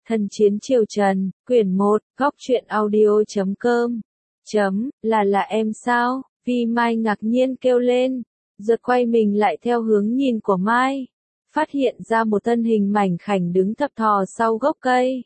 Thần chiến triều Trần, quyển 1, góc truyện audio.com. Là em sao? Vi Mai ngạc nhiên kêu lên, giật quay mình lại theo hướng nhìn của Mai, phát hiện ra một thân hình mảnh khảnh đứng thập thò sau gốc cây.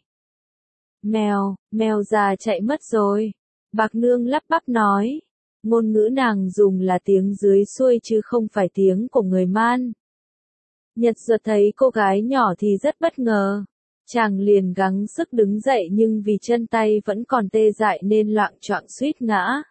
Mèo già chạy mất rồi. Bạc Nương lắp bắp nói, ngôn ngữ nàng dùng là tiếng dưới xuôi chứ không phải tiếng của người Man. Nhật Duật thấy cô gái nhỏ thì rất bất ngờ. Chàng liền gắng sức đứng dậy nhưng vì chân tay vẫn còn tê dại nên loạng choạng suýt ngã.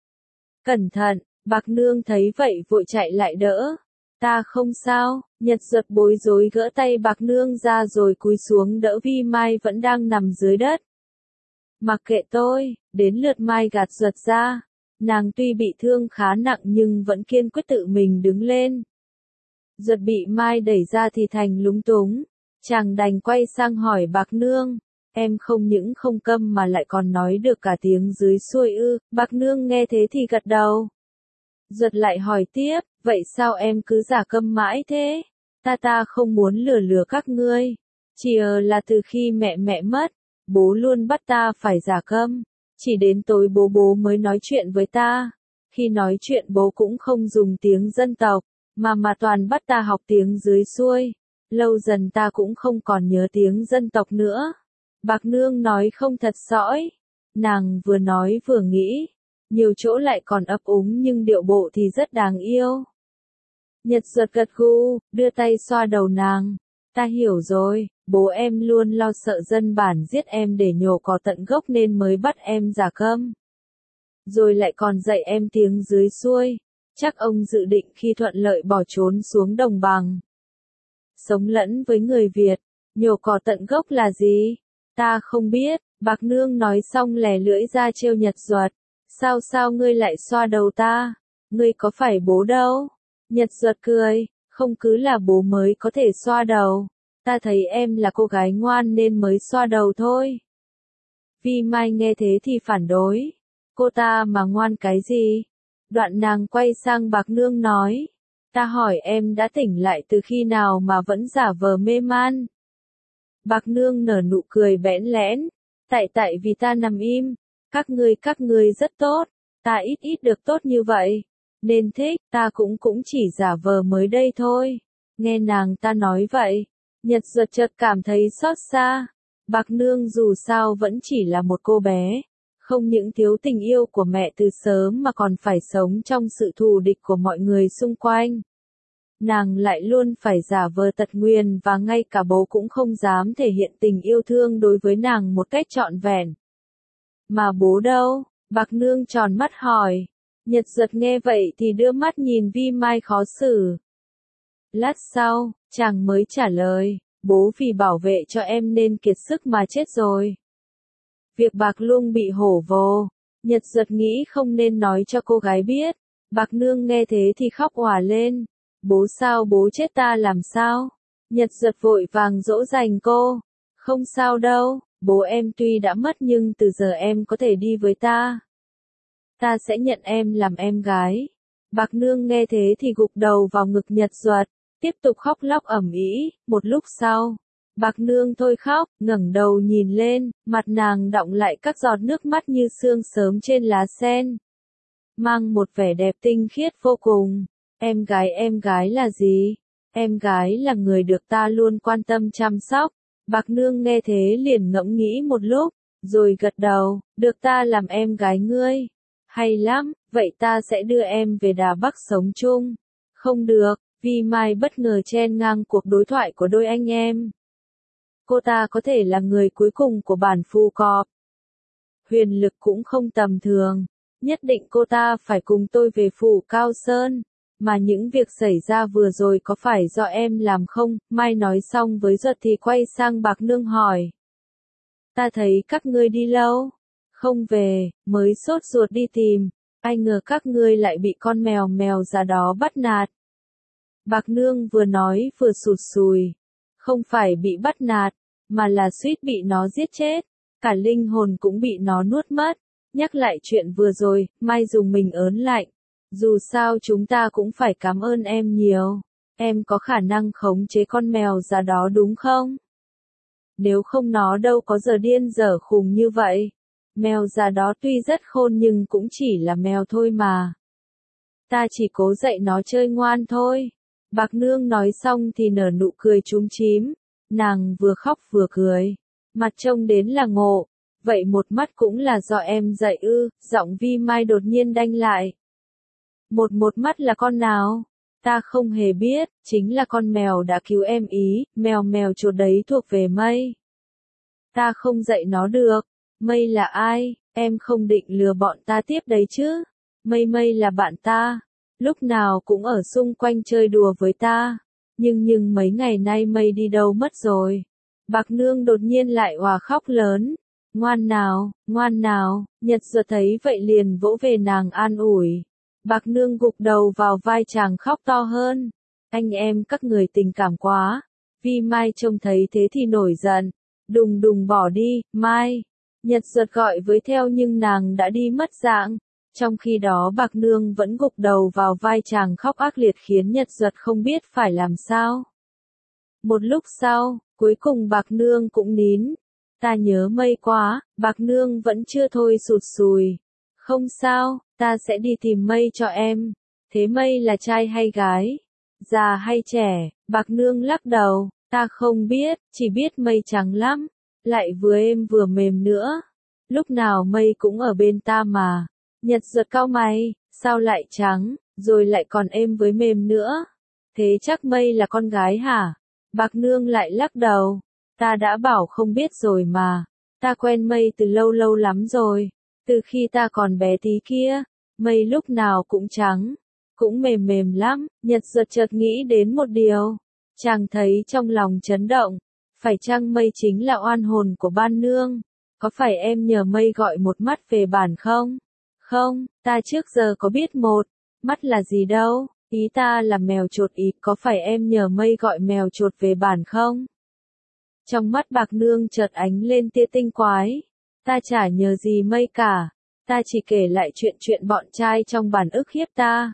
Cẩn thận, Bạc Nương thấy vậy vội chạy lại đỡ. Ta không sao. Nhật Duật bối rối gỡ tay Bạc Nương ra rồi cúi xuống đỡ Vi Mai vẫn đang nằm dưới đất. Mặc kệ tôi, đến lượt Mai gạt Duật ra. Nàng tuy bị thương khá nặng nhưng vẫn kiên quyết tự mình đứng lên. Duật bị Mai đẩy ra thì thành lúng túng. Chàng đành quay sang hỏi Bạc Nương, em không những không câm mà lại còn nói được cả tiếng dưới xuôi ư? Bạc Nương nghe thế thì gật đầu. Duật lại hỏi tiếp, vậy sao em cứ giả câm mãi thế? Ta không muốn lừa các ngươi. Chỉ là từ khi mẹ mất, bố luôn bắt ta phải giả câm. Chỉ đến tối bố mới nói chuyện với ta. Khi nói chuyện bố cũng không dùng tiếng dân tộc, mà toàn bắt ta học tiếng dưới xuôi. Lâu dần ta cũng không còn nhớ tiếng dân tộc nữa. Bạc Nương nói không thật sõi. Nàng vừa nói vừa nghĩ. Nhiều chỗ lại còn ấp úng nhưng điệu bộ thì rất đáng yêu. Nhật Duật gật gù, đưa tay xoa đầu nàng. Ta hiểu rồi, bố em luôn lo sợ dân bản giết em để nhổ cỏ tận gốc nên mới bắt em giả câm. Rồi lại còn dạy em tiếng dưới xuôi. Chắc ông dự định khi thuận lợi bỏ trốn xuống đồng bằng. Sống lẫn với người Việt, nhổ cỏ tận gốc là gì? Ta không biết. Bạc Nương nói xong lè lưỡi ra trêu Nhật Duật. Sao ngươi lại xoa đầu ta? Ngươi có phải bố đâu? Nhật Duật cười, không cứ là bố mới có thể xoa đầu. Ta thấy em là cô gái ngoan nên mới xoa đầu thôi. Vi Mai nghe thế thì phản đối. Cô ta mà ngoan cái gì? Đoạn nàng quay sang Bạc Nương nói. Ta hỏi em đã tỉnh lại từ khi nào mà vẫn giả vờ mê man. Bạc Nương nở nụ cười bẽn lẽn. Tại vì ta nằm im. Các ngươi rất tốt. Ta ít được tốt như vậy. Nên thích, ta cũng chỉ giả vờ mới đây thôi. Nghe nàng ta nói vậy. Nhật Duật chợt cảm thấy xót xa. Bạc Nương dù sao vẫn chỉ là một cô bé. Không những thiếu tình yêu của mẹ từ sớm mà còn phải sống trong sự thù địch của mọi người xung quanh. Nàng lại luôn phải giả vờ tật nguyền và ngay cả bố cũng không dám thể hiện tình yêu thương đối với nàng một cách trọn vẹn. Mà bố đâu? Bạc Nương tròn mắt hỏi. Nhật Duật nghe vậy thì đưa mắt nhìn Vi Mai khó xử. Lát sau, chàng mới trả lời, bố vì bảo vệ cho em nên kiệt sức mà chết rồi. Việc Bạc Lung bị hổ vồ, Nhật Duật nghĩ không nên nói cho cô gái biết. Bạc Nương nghe thế thì khóc òa lên. Bố sao bố chết ta làm sao? Nhật Duật vội vàng dỗ dành cô. Không sao đâu, bố em tuy đã mất nhưng từ giờ em có thể đi với ta. Ta sẽ nhận em làm em gái. Bạc Nương nghe thế thì gục đầu vào ngực Nhật Duật, tiếp tục khóc lóc ầm ĩ. Một lúc sau, Bạc Nương thôi khóc, ngẩng đầu nhìn lên, mặt nàng đọng lại các giọt nước mắt như sương sớm trên lá sen. Mang một vẻ đẹp tinh khiết vô cùng. Em gái là gì? Em gái là người được ta luôn quan tâm chăm sóc. Bạc Nương nghe thế liền ngẫm nghĩ một lúc, rồi gật đầu, được ta làm em gái ngươi. Hay lắm, vậy ta sẽ đưa em về Đà Bắc sống chung. Không được, Vi Mai bất ngờ chen ngang cuộc đối thoại của đôi anh em. Cô ta có thể là người cuối cùng của bản Phù Cọp. Huyền lực cũng không tầm thường. Nhất định cô ta phải cùng tôi về phủ Cao Sơn. Mà những việc xảy ra vừa rồi có phải do em làm không? Mai nói xong với Duật thì quay sang Bạc Nương hỏi. Ta thấy các ngươi đi lâu. Không về, mới sốt ruột đi tìm. Ai ngờ các ngươi lại bị con mèo già đó bắt nạt. Bạc Nương vừa nói vừa sụt sùi. Không phải bị bắt nạt, mà là suýt bị nó giết chết. Cả linh hồn cũng bị nó nuốt mất. Nhắc lại chuyện vừa rồi, Mai dùng mình ớn lạnh. Dù sao chúng ta cũng phải cảm ơn em nhiều. Em có khả năng khống chế con mèo già đó đúng không? nếu không nó đâu có giờ điên dở khùng như vậy. Mèo già đó tuy rất khôn nhưng cũng chỉ là mèo thôi mà. Ta chỉ cố dạy nó chơi ngoan thôi. Bạc Nương nói xong thì nở nụ cười chúm chím, nàng vừa khóc vừa cười, mặt trông đến là ngộ, vậy một mắt cũng là do em dạy ư? Giọng Vi Mai đột nhiên đanh lại. Một mắt là con nào? Ta không hề biết, chính là con mèo đã cứu em ý, mèo chuột đấy thuộc về Mây. Ta không dạy nó được. Mây là ai? Em không định lừa bọn ta tiếp đấy chứ? Mây là bạn ta, lúc nào cũng ở xung quanh chơi đùa với ta. Nhưng mấy ngày nay Mây đi đâu mất rồi? Bạc Nương đột nhiên lại òa khóc lớn. Ngoan nào, Nhật Duật thấy vậy liền vỗ về nàng an ủi. Bạc Nương gục đầu vào vai chàng khóc to hơn. Anh em các người tình cảm quá. Vi Mai trông thấy thế thì nổi giận. Đùng bỏ đi, Mai. Nhật Duật gọi với theo nhưng nàng đã đi mất dạng. Trong khi đó Bạc Nương vẫn gục đầu vào vai chàng khóc ác liệt khiến Nhật Duật không biết phải làm sao. Một lúc sau, cuối cùng Bạc Nương cũng nín. Ta nhớ Mây quá, Bạc Nương vẫn chưa thôi sụt sùi. Không sao, ta sẽ đi tìm Mây cho em. Thế Mây là trai hay gái? Già hay trẻ? Bạc Nương lắc đầu, ta không biết, chỉ biết Mây trắng lắm, lại vừa êm vừa mềm nữa. Lúc nào Mây cũng ở bên ta mà. Nhật Duật cau mày, sao lại trắng, rồi lại còn êm với mềm nữa? Thế chắc Mây là con gái hả? Bạc Nương lại lắc đầu, ta đã bảo không biết rồi mà. Ta quen Mây từ lâu lắm rồi. Từ khi ta còn bé tí kia, Mây lúc nào cũng trắng, cũng mềm lắm. Nhật Duật chợt nghĩ đến một điều. Chàng thấy trong lòng chấn động. Phải chăng Mây chính là oan hồn của Ban Nương? Có phải em nhờ Mây gọi một mắt về bản không? Không, ta trước giờ có biết một mắt là gì đâu. Ý ta là mèo chuột ý. Có phải em nhờ Mây gọi mèo chuột về bản không? Trong mắt Bạc Nương chợt ánh lên tia tinh quái. Ta chả nhờ gì Mây cả. Ta chỉ kể lại chuyện bọn trai trong bản ức hiếp ta.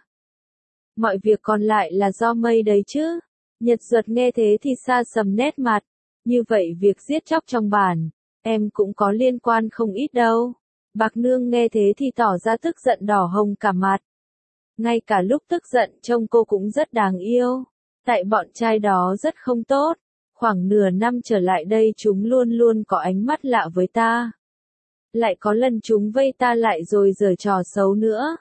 Mọi việc còn lại là do Mây đấy chứ. Nhật Duật nghe thế thì sa sầm nét mặt. Như vậy việc giết chóc trong bản, em cũng có liên quan không ít đâu. Bạc Nương nghe thế thì tỏ ra tức giận đỏ hồng cả mặt. Ngay cả lúc tức giận trông cô cũng rất đáng yêu. Tại bọn trai đó rất không tốt. Khoảng nửa năm trở lại đây chúng luôn có ánh mắt lạ với ta. Lại có lần chúng vây ta lại rồi giở trò xấu nữa.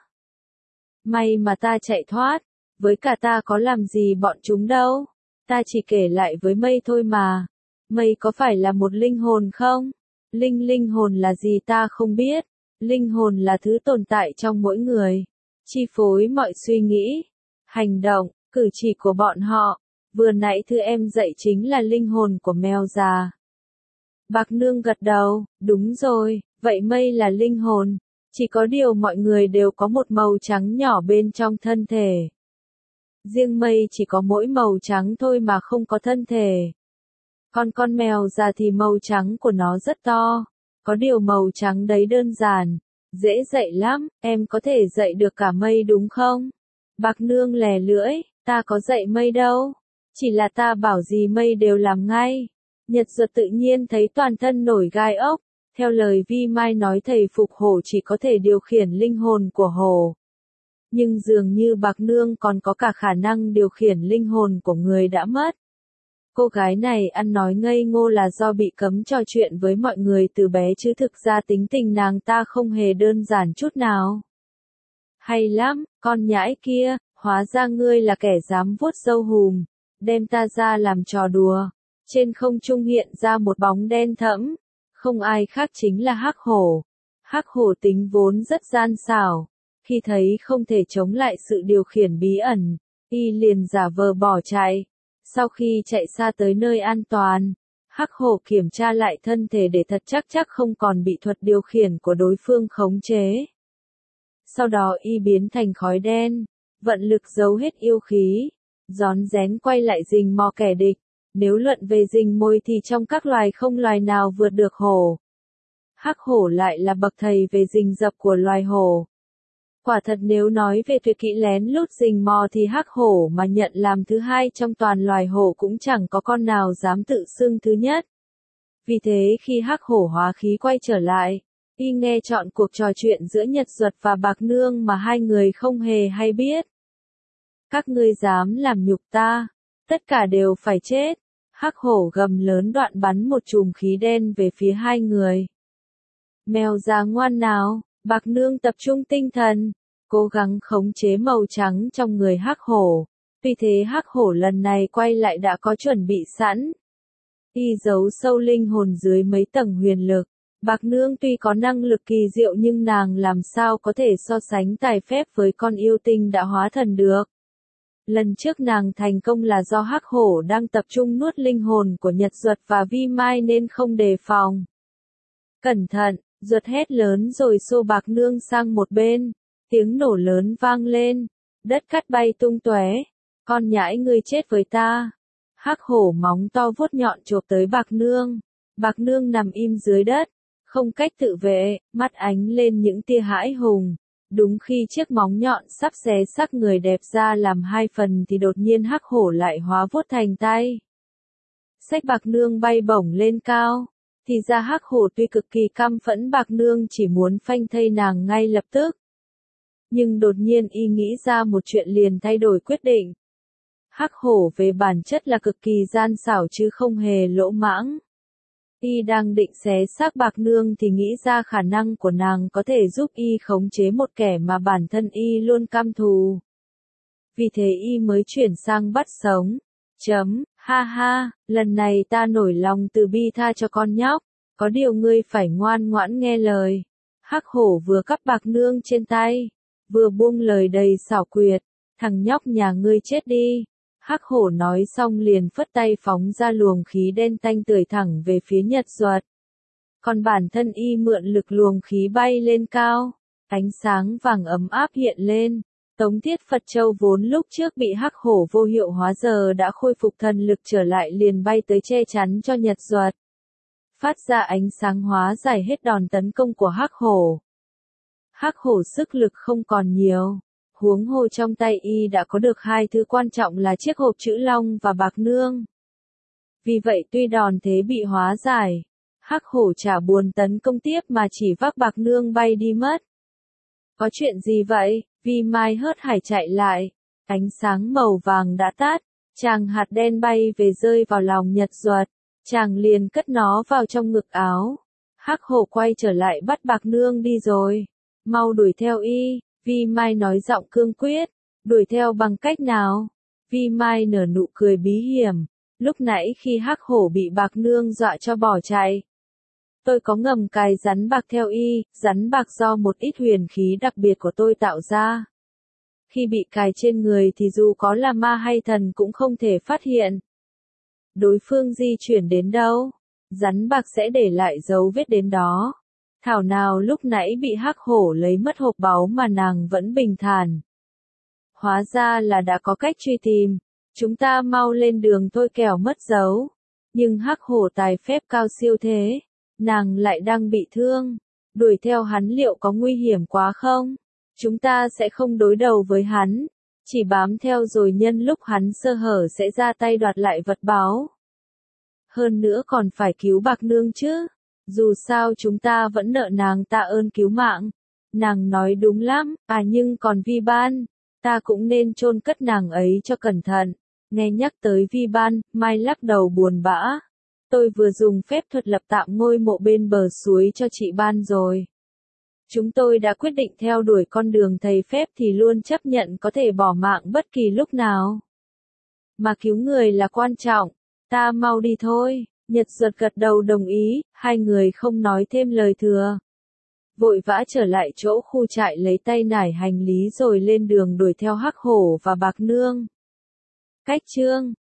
May mà ta chạy thoát. Với cả ta có làm gì bọn chúng đâu. Ta chỉ kể lại với Mây thôi mà. Mây có phải là một linh hồn không? Linh hồn là gì ta không biết. Linh hồn là thứ tồn tại trong mỗi người. Chi phối mọi suy nghĩ, hành động, cử chỉ của bọn họ. Vừa nãy thư em dạy chính là linh hồn của mèo già. Bạc Nương gật đầu, đúng rồi, vậy Mây là linh hồn. Chỉ có điều mọi người đều có một màu trắng nhỏ bên trong thân thể. Riêng Mây chỉ có mỗi màu trắng thôi mà không có thân thể. Con mèo già thì màu trắng của nó rất to. Có điều màu trắng đấy đơn giản, dễ dạy lắm, em có thể dạy được cả Mây đúng không? Bạc Nương lè lưỡi, ta có dạy Mây đâu. Chỉ là ta bảo gì Mây đều làm ngay. Nhật Duật tự nhiên thấy toàn thân nổi gai ốc. Theo lời Vi Mai nói thầy phục hổ chỉ có thể điều khiển linh hồn của hổ. Nhưng dường như Bạc Nương còn có cả khả năng điều khiển linh hồn của người đã mất. Cô gái này ăn nói ngây ngô là do bị cấm trò chuyện với mọi người từ bé chứ thực ra tính tình nàng ta không hề đơn giản chút nào. Hay lắm, con nhãi kia, hóa ra ngươi là kẻ dám vuốt râu hùm, đem ta ra làm trò đùa. Trên không trung hiện ra một bóng đen thẫm, không ai khác chính là Hắc Hổ. Hắc Hổ tính vốn rất gian xảo, khi thấy không thể chống lại sự điều khiển bí ẩn, y liền giả vờ bỏ chạy. Sau khi chạy xa tới nơi an toàn, Hắc Hổ kiểm tra lại thân thể để thật chắc không còn bị thuật điều khiển của đối phương khống chế. Sau đó y biến thành khói đen, vận lực giấu hết yêu khí, rón rén quay lại rình mò kẻ địch. Nếu luận về rình mồi thì trong các loài không loài nào vượt được hổ. Hắc Hổ lại là bậc thầy về rình rập của loài hổ. Quả thật nếu nói về tuyệt kỹ lén lút rình mò thì Hắc Hổ mà nhận làm thứ hai trong toàn loài hổ cũng chẳng có con nào dám tự xưng thứ nhất. Vì thế khi Hắc Hổ hóa khí quay trở lại, y nghe trọn cuộc trò chuyện giữa Nhật Duật và Bạc Nương mà hai người không hề hay biết. Các ngươi dám làm nhục ta, tất cả đều phải chết. Hắc Hổ gầm lớn đoạn bắn một chùm khí đen về phía hai người. Mèo già ngoan nào, Bạc Nương tập trung tinh thần, cố gắng khống chế màu trắng trong người Hắc Hổ. Tuy thế Hắc Hổ lần này quay lại đã có chuẩn bị sẵn. Y giấu sâu linh hồn dưới mấy tầng huyền lực. Bạc Nương tuy có năng lực kỳ diệu nhưng nàng làm sao có thể so sánh tài phép với con yêu tinh đã hóa thần được. Lần trước nàng thành công là do Hắc Hổ đang tập trung nuốt linh hồn của Nhật Duật và Vi Mai nên không đề phòng. Cẩn thận, Duật hét lớn rồi xô Bạc Nương sang một bên. Tiếng nổ lớn vang lên, đất cát bay tung tóe. Con nhãi ngươi chết với ta. Hắc Hổ móng to vuốt nhọn chộp tới Bạc Nương. Bạc Nương nằm im dưới đất, không cách tự vệ, mắt ánh lên những tia hãi hùng. Đúng khi chiếc móng nhọn sắp xé xác người đẹp ra làm hai phần thì đột nhiên Hắc Hổ lại hóa vuốt thành tay. Xách Bạc Nương bay bổng lên cao. Thì ra Hắc Hổ tuy cực kỳ căm phẫn Bạc Nương chỉ muốn phanh thây nàng ngay lập tức. Nhưng đột nhiên y nghĩ ra một chuyện liền thay đổi quyết định. Hắc Hổ về bản chất là cực kỳ gian xảo chứ không hề lỗ mãng. Y đang định xé xác Bạc Nương thì nghĩ ra khả năng của nàng có thể giúp y khống chế một kẻ mà bản thân y luôn căm thù. Vì thế y mới chuyển sang bắt sống. Ha ha, lần này ta nổi lòng từ bi tha cho con nhóc, có điều ngươi phải ngoan ngoãn nghe lời. Hắc Hổ vừa cắp Bạc Nương trên tay, vừa buông lời đầy xảo quyệt, thằng nhóc nhà ngươi chết đi. Hắc Hổ nói xong liền phất tay phóng ra luồng khí đen tanh tưởi thẳng về phía Nhật Duật. Còn bản thân y mượn lực luồng khí bay lên cao, ánh sáng vàng ấm áp hiện lên. Tống Thiết Phật Châu vốn lúc trước bị Hắc Hổ vô hiệu hóa giờ đã khôi phục thần lực trở lại liền bay tới che chắn cho Nhật Duật. Phát ra ánh sáng hóa giải hết đòn tấn công của Hắc Hổ. Hắc Hổ sức lực không còn nhiều. Huống hồ trong tay y đã có được hai thứ quan trọng là chiếc hộp chữ long và Bạc Nương. Vì vậy tuy đòn thế bị hóa giải, Hắc Hổ chả buồn tấn công tiếp mà chỉ vác Bạc Nương bay đi mất. Có chuyện gì vậy? Vi Mai hớt hải chạy lại. Ánh sáng màu vàng đã tắt, chàng hạt đen bay về rơi vào lòng Nhật Duật. Chàng liền cất nó vào trong ngực áo. Hắc Hổ quay trở lại bắt Bạc Nương đi rồi. Mau đuổi theo y. Vi Mai nói giọng cương quyết, đuổi theo bằng cách nào? Vi Mai nở nụ cười bí hiểm, lúc nãy khi Hắc Hổ bị Bạc Nương dọa cho bỏ chạy. Tôi có ngầm cài rắn bạc theo y, rắn bạc do một ít huyền khí đặc biệt của tôi tạo ra. Khi bị cài trên người thì dù có là ma hay thần cũng không thể phát hiện. Đối phương di chuyển đến đâu, rắn bạc sẽ để lại dấu vết đến đó. Thảo nào lúc nãy bị Hắc Hổ lấy mất hộp báu mà nàng vẫn bình thản. Hóa ra là đã có cách truy tìm, chúng ta mau lên đường thôi kẻo mất dấu. Nhưng Hắc Hổ tài phép cao siêu thế, nàng lại đang bị thương. Đuổi theo hắn liệu có nguy hiểm quá không? Chúng ta sẽ không đối đầu với hắn, chỉ bám theo rồi nhân lúc hắn sơ hở sẽ ra tay đoạt lại vật báu. Hơn nữa còn phải cứu Bạc Nương chứ. Dù sao chúng ta vẫn nợ nàng ta ơn cứu mạng. Nàng nói đúng lắm, nhưng còn Vi Ban, ta cũng nên chôn cất nàng ấy cho cẩn thận. Nghe nhắc tới Vi Ban, Mai lắc đầu buồn bã. Tôi vừa dùng phép thuật lập tạm ngôi mộ bên bờ suối cho chị Ban rồi. Chúng tôi đã quyết định theo đuổi con đường thầy phép thì luôn chấp nhận có thể bỏ mạng bất kỳ lúc nào. Mà cứu người là quan trọng, ta mau đi thôi. Nhật Duật gật đầu đồng ý, hai người không nói thêm lời thừa. Vội vã trở lại chỗ khu trại lấy tay nải hành lý rồi lên đường đuổi theo Hắc Hổ và Bạc Nương. Cách chương